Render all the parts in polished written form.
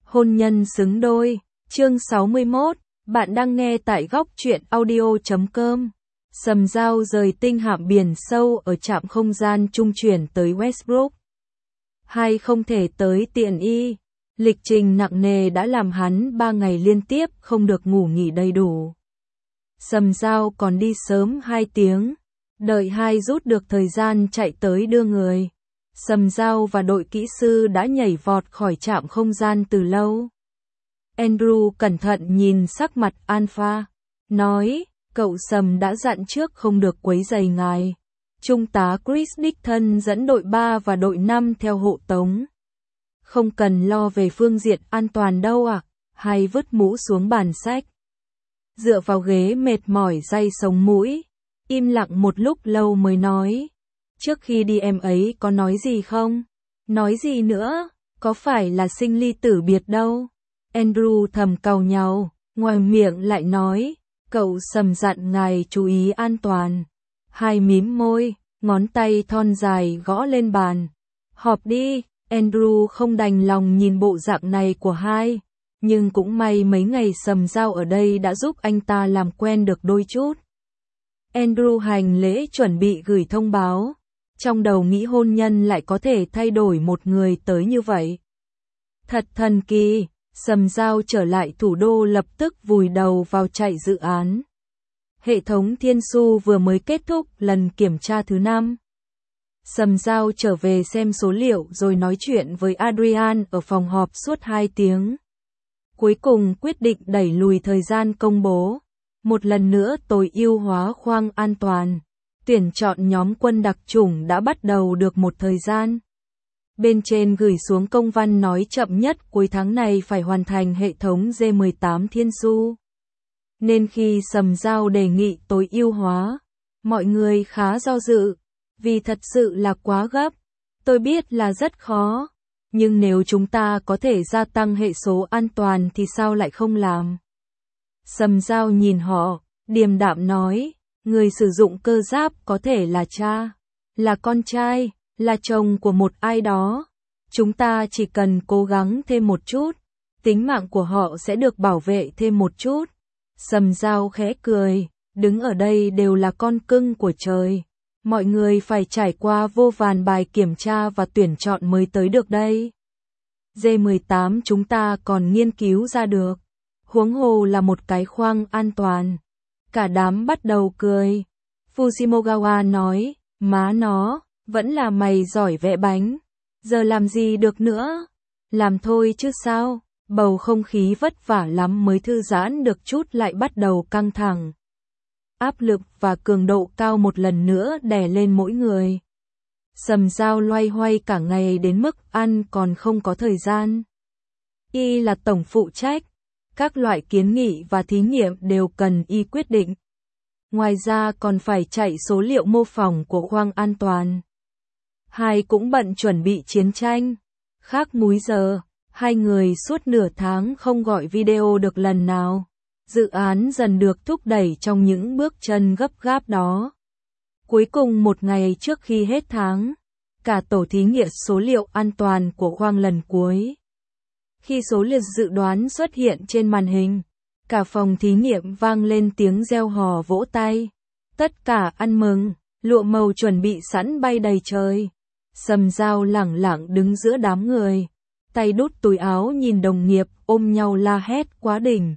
Hôn nhân xứng đôi, chương 61, bạn đang nghe tại góc truyện audio.com. Sầm Dao rời tinh hạm biển sâu ở trạm không gian trung chuyển tới Westbrook. Hay không thể tới tiện y. Lịch trình nặng nề đã làm hắn 3 ngày liên tiếp không được ngủ nghỉ đầy đủ. Sầm Dao còn đi sớm 2 tiếng, đợi hai rút được thời gian chạy tới đưa người. Sầm Dao và đội kỹ sư đã nhảy vọt khỏi trạm không gian từ lâu. Andrew cẩn thận nhìn sắc mặt Alpha, nói, cậu Sầm đã dặn trước không được quấy rầy ngài. Trung tá Chris đích thân dẫn đội 3 và đội 5 theo hộ tống. Không cần lo về phương diện an toàn đâu ạ, hay vứt mũ xuống bàn sách. Dựa vào ghế mệt mỏi day sống mũi, im lặng một lúc lâu mới nói. Trước khi đi em ấy có nói gì không? Nói gì nữa? Có phải là sinh ly tử biệt đâu? Andrew thầm cau nhàu, ngoài miệng lại nói, cậu Sầm dặn ngài chú ý an toàn. Hai mím môi, ngón tay thon dài gõ lên bàn. Họp đi, Andrew không đành lòng nhìn bộ dạng này của hai. Nhưng cũng may mấy ngày Sầm Dao ở đây đã giúp anh ta làm quen được đôi chút. Andrew hành lễ chuẩn bị gửi thông báo. Trong đầu nghĩ hôn nhân lại có thể thay đổi một người tới như vậy. Thật thần kỳ, Sầm Dao trở lại thủ đô lập tức vùi đầu vào chạy dự án. Hệ thống Thiên Su vừa mới kết thúc lần kiểm tra thứ 5. Sầm Dao trở về xem số liệu rồi nói chuyện với Adrian ở phòng họp suốt 2 tiếng. Cuối cùng quyết định đẩy lùi thời gian công bố. Một lần nữa tối ưu hóa khoang an toàn. Tuyển chọn nhóm quân đặc chủng đã bắt đầu được một thời gian. Bên trên gửi xuống công văn nói chậm nhất cuối tháng này phải hoàn thành hệ thống G18 Thiên Su. Nên khi Sầm Dao đề nghị tối ưu hóa, mọi người khá do dự, vì thật sự là quá gấp. Tôi biết là rất khó, nhưng nếu chúng ta có thể gia tăng hệ số an toàn thì sao lại không làm? Sầm Dao nhìn họ, điềm đạm nói. Người sử dụng cơ giáp có thể là cha, là con trai, là chồng của một ai đó. Chúng ta chỉ cần cố gắng thêm một chút, tính mạng của họ sẽ được bảo vệ thêm một chút. Sầm Dao khẽ cười, đứng ở đây đều là con cưng của trời. Mọi người phải trải qua vô vàn bài kiểm tra và tuyển chọn mới tới được đây. G18 chúng ta còn nghiên cứu ra được, huống hồ là một cái khoang an toàn. Cả đám bắt đầu cười. Fujimogawa nói, má nó, vẫn là mày giỏi vẽ bánh. Giờ làm gì được nữa? Làm thôi chứ sao? Bầu không khí vất vả lắm mới thư giãn được chút lại bắt đầu căng thẳng. Áp lực và cường độ cao một lần nữa đè lên mỗi người. Sầm Dao loay hoay cả ngày đến mức ăn còn không có thời gian. Y là tổng phụ trách. Các loại kiến nghị và thí nghiệm đều cần y quyết định. Ngoài ra còn phải chạy số liệu mô phỏng của khoang an toàn. Hai cũng bận chuẩn bị chiến tranh. Khác múi giờ, hai người suốt nửa tháng không gọi video được lần nào. Dự án dần được thúc đẩy trong những bước chân gấp gáp đó. Cuối cùng một ngày trước khi hết tháng, cả tổ thí nghiệm số liệu an toàn của khoang lần cuối. Khi số liệu dự đoán xuất hiện trên màn hình, cả phòng thí nghiệm vang lên tiếng reo hò vỗ tay. Tất cả ăn mừng, lụa màu chuẩn bị sẵn bay đầy trời. Sầm Dao lẳng lặng đứng giữa đám người, tay đút túi áo nhìn đồng nghiệp ôm nhau la hét quá đỉnh.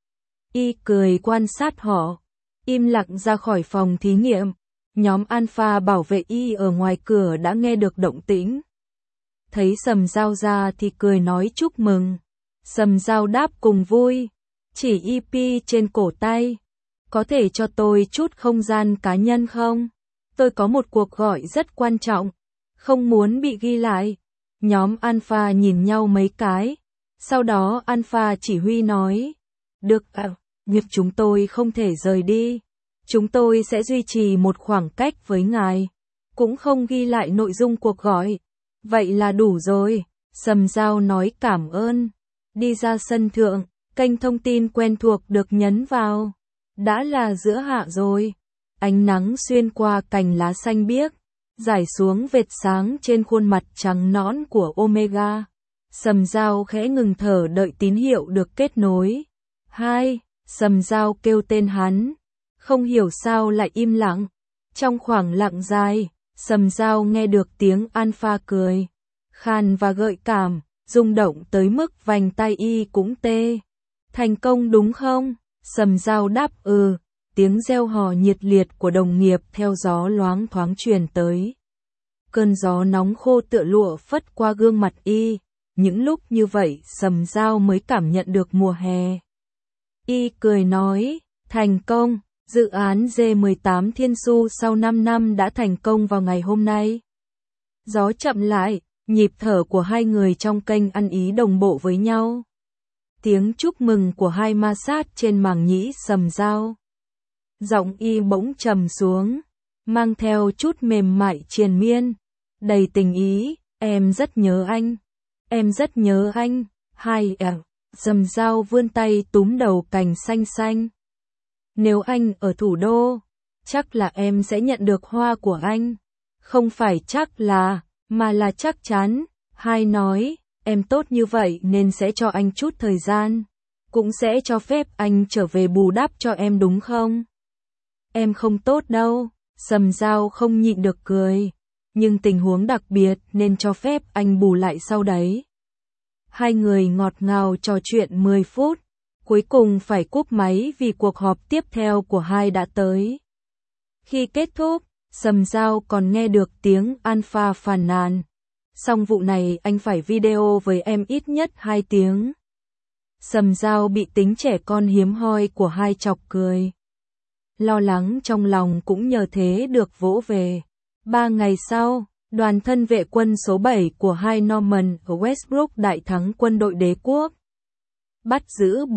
Y cười quan sát họ, im lặng ra khỏi phòng thí nghiệm. Nhóm Alpha bảo vệ Y ở ngoài cửa đã nghe được động tĩnh. Thấy Sầm Dao ra thì cười nói chúc mừng. Sầm Dao đáp cùng vui, chỉ EP trên cổ tay. Có thể cho tôi chút không gian cá nhân không? Tôi có một cuộc gọi rất quan trọng, không muốn bị ghi lại. Nhóm Alpha nhìn nhau mấy cái. Sau đó Alpha chỉ huy nói, được nhưng chúng tôi không thể rời đi. Chúng tôi sẽ duy trì một khoảng cách với ngài, cũng không ghi lại nội dung cuộc gọi. Vậy là đủ rồi, Sầm Dao nói cảm ơn. Đi ra sân thượng, kênh thông tin quen thuộc được nhấn vào. Đã là giữa hạ rồi. Ánh nắng xuyên qua cành lá xanh biếc, rải xuống vệt sáng trên khuôn mặt trắng nõn của Omega. Sầm Dao khẽ ngừng thở đợi tín hiệu được kết nối. 2. Sầm Dao kêu tên hắn. Không hiểu sao lại im lặng. Trong khoảng lặng dài, Sầm Dao nghe được tiếng Alpha cười. Khan và gợi cảm, rung động tới mức vành tai y cũng tê. Thành công đúng không? Sầm Dao đáp ừ. Tiếng reo hò nhiệt liệt của đồng nghiệp theo gió loáng thoáng truyền tới. Cơn gió nóng khô tựa lụa phất qua gương mặt y. Những lúc như vậy Sầm Dao mới cảm nhận được mùa hè. Y cười nói, thành công, dự án G18 Thiên Su sau 5 năm đã thành công vào ngày hôm nay. Gió chậm lại, nhịp thở của hai người trong kênh ăn ý đồng bộ với nhau. Tiếng chúc mừng của hai ma sát trên màng nhĩ Sầm Dao. Giọng y bỗng trầm xuống, mang theo chút mềm mại triền miên, đầy tình ý, em rất nhớ anh. Em rất nhớ anh. Sầm Dao vươn tay túm đầu cành xanh xanh. Nếu anh ở thủ đô, chắc là em sẽ nhận được hoa của anh. Không phải chắc là, mà là chắc chắn. Hai nói, em tốt như vậy nên sẽ cho anh chút thời gian. Cũng sẽ cho phép anh trở về bù đắp cho em đúng không? Em không tốt đâu. Sầm Dao không nhịn được cười. Nhưng tình huống đặc biệt nên cho phép anh bù lại sau đấy. Hai người ngọt ngào trò chuyện 10 phút, cuối cùng phải cúp máy vì cuộc họp tiếp theo của hai đã tới. Khi kết thúc, Sầm Dao còn nghe được tiếng Alpha phàn nàn. Xong vụ này anh phải video với em ít nhất 2 tiếng. Sầm Dao bị tính trẻ con hiếm hoi của hai chọc cười. Lo lắng trong lòng cũng nhờ thế được vỗ về. 3 ngày sau, đoàn thân vệ quân số 7 của hai Norman ở Westbrook đại thắng quân đội đế quốc. Bắt giữ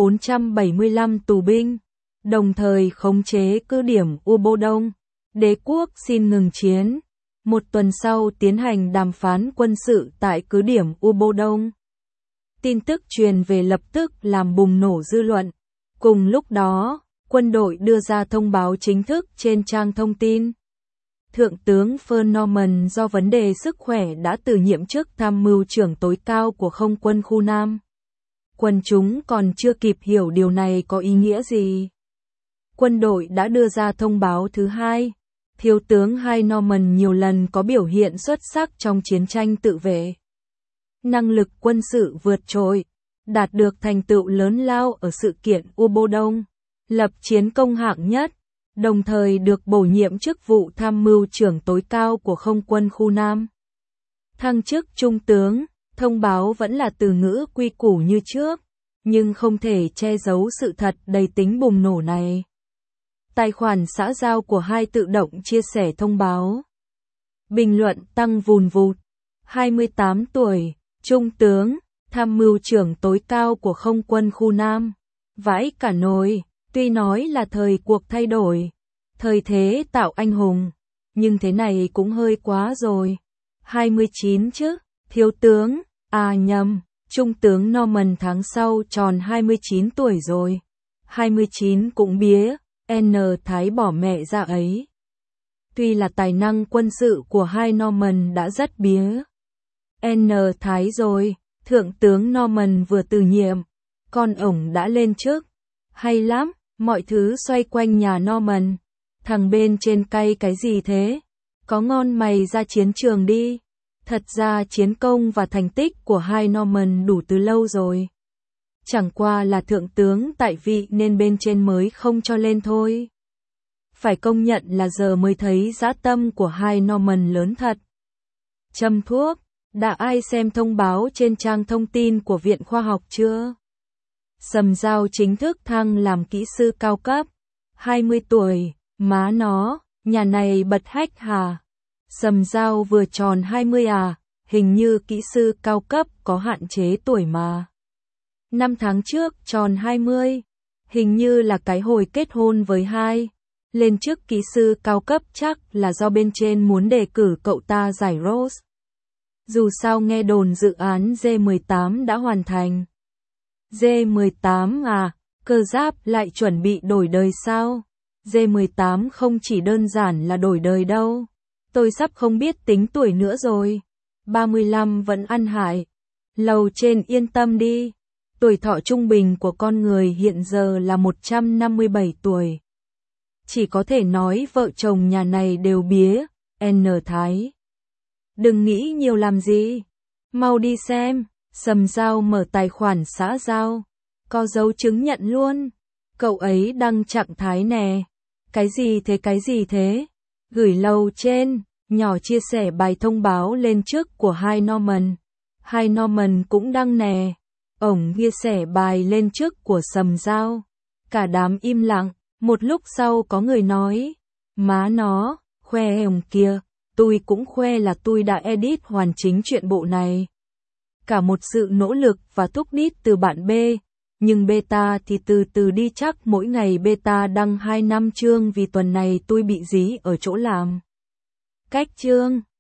475 tù binh, đồng thời khống chế cứ điểm Ubodong. Đế quốc xin ngừng chiến. 1 tuần sau tiến hành đàm phán quân sự tại cứ điểm Ubodong. Tin tức truyền về lập tức làm bùng nổ dư luận. Cùng lúc đó, quân đội đưa ra thông báo chính thức trên trang thông tin. Thượng tướng Fern Norman do vấn đề sức khỏe đã từ nhiệm chức tham mưu trưởng tối cao của không quân khu Nam. Quần chúng còn chưa kịp hiểu điều này có ý nghĩa gì. Quân đội đã đưa ra thông báo thứ hai. Thiếu tướng hai Norman nhiều lần có biểu hiện xuất sắc trong chiến tranh tự vệ. Năng lực quân sự vượt trội, đạt được thành tựu lớn lao ở sự kiện Ubodong, lập chiến công hạng nhất. Đồng thời được bổ nhiệm chức vụ tham mưu trưởng tối cao của không quân khu Nam. Thăng chức trung tướng, thông báo vẫn là từ ngữ quy củ như trước, nhưng không thể che giấu sự thật đầy tính bùng nổ này. Tài khoản xã giao của hai tự động chia sẻ thông báo. Bình luận tăng vùn vụt. 28 tuổi, trung tướng, tham mưu trưởng tối cao của không quân khu Nam. Vãi cả nồi. Tuy nói là thời cuộc thay đổi, thời thế tạo anh hùng, nhưng thế này cũng hơi quá rồi. 29 chứ, thiếu tướng, nhầm, trung tướng Norman tháng sau tròn 29 tuổi rồi. 29 cũng bía, N Thái bỏ mẹ ra ấy. Tuy là tài năng quân sự của hai Norman đã rất bía. N Thái rồi, thượng tướng Norman vừa từ nhiệm, con ổng đã lên chức. Hay lắm. Mọi thứ xoay quanh nhà Norman. Thằng bên trên cay cái gì thế? Có ngon mày ra chiến trường đi. Thật ra chiến công và thành tích của hai Norman đủ từ lâu rồi. Chẳng qua là thượng tướng tại vị nên bên trên mới không cho lên thôi. Phải công nhận là giờ mới thấy dã tâm của hai Norman lớn thật. Châm thuốc, đã ai xem thông báo trên trang thông tin của Viện Khoa học chưa? Sầm Dao chính thức thăng làm kỹ sư cao cấp. 20 tuổi, má nó, nhà này bật hách hả? Sầm Dao vừa tròn 20 à, hình như kỹ sư cao cấp có hạn chế tuổi mà. 5 tháng trước tròn 20, hình như là cái hồi kết hôn với hai. Lên chức kỹ sư cao cấp chắc là do bên trên muốn đề cử cậu ta giải Rose. Dù sao nghe đồn dự án G18 đã hoàn thành. G18 à, cơ giáp lại chuẩn bị đổi đời sao? G18 không chỉ đơn giản là đổi đời đâu. Tôi sắp không biết tính tuổi nữa rồi. 35 vẫn ăn hại. Lầu trên yên tâm đi. Tuổi thọ trung bình của con người hiện giờ là 157 tuổi. Chỉ có thể nói vợ chồng nhà này đều bía, N Thái. Đừng nghĩ nhiều làm gì. Mau đi xem, Sầm Giao mở tài khoản xã giao. Có dấu chứng nhận luôn. Cậu ấy đăng trạng thái nè. Cái gì thế? Gửi lầu trên, nhỏ chia sẻ bài thông báo lên trước của Hai Norman. Hai Norman cũng đăng nè. Ổng chia sẻ bài lên trước của Sầm Giao. Cả đám im lặng, một lúc sau có người nói. Má nó, khoe ổng kìa, tôi cũng khoe là tôi đã edit hoàn chỉnh truyện bộ này. Cả một sự nỗ lực và thúc đít từ bạn B. Nhưng beta thì từ từ đi, chắc mỗi ngày beta đăng 2-5 chương vì tuần này tôi bị dí ở chỗ làm. Cách chương.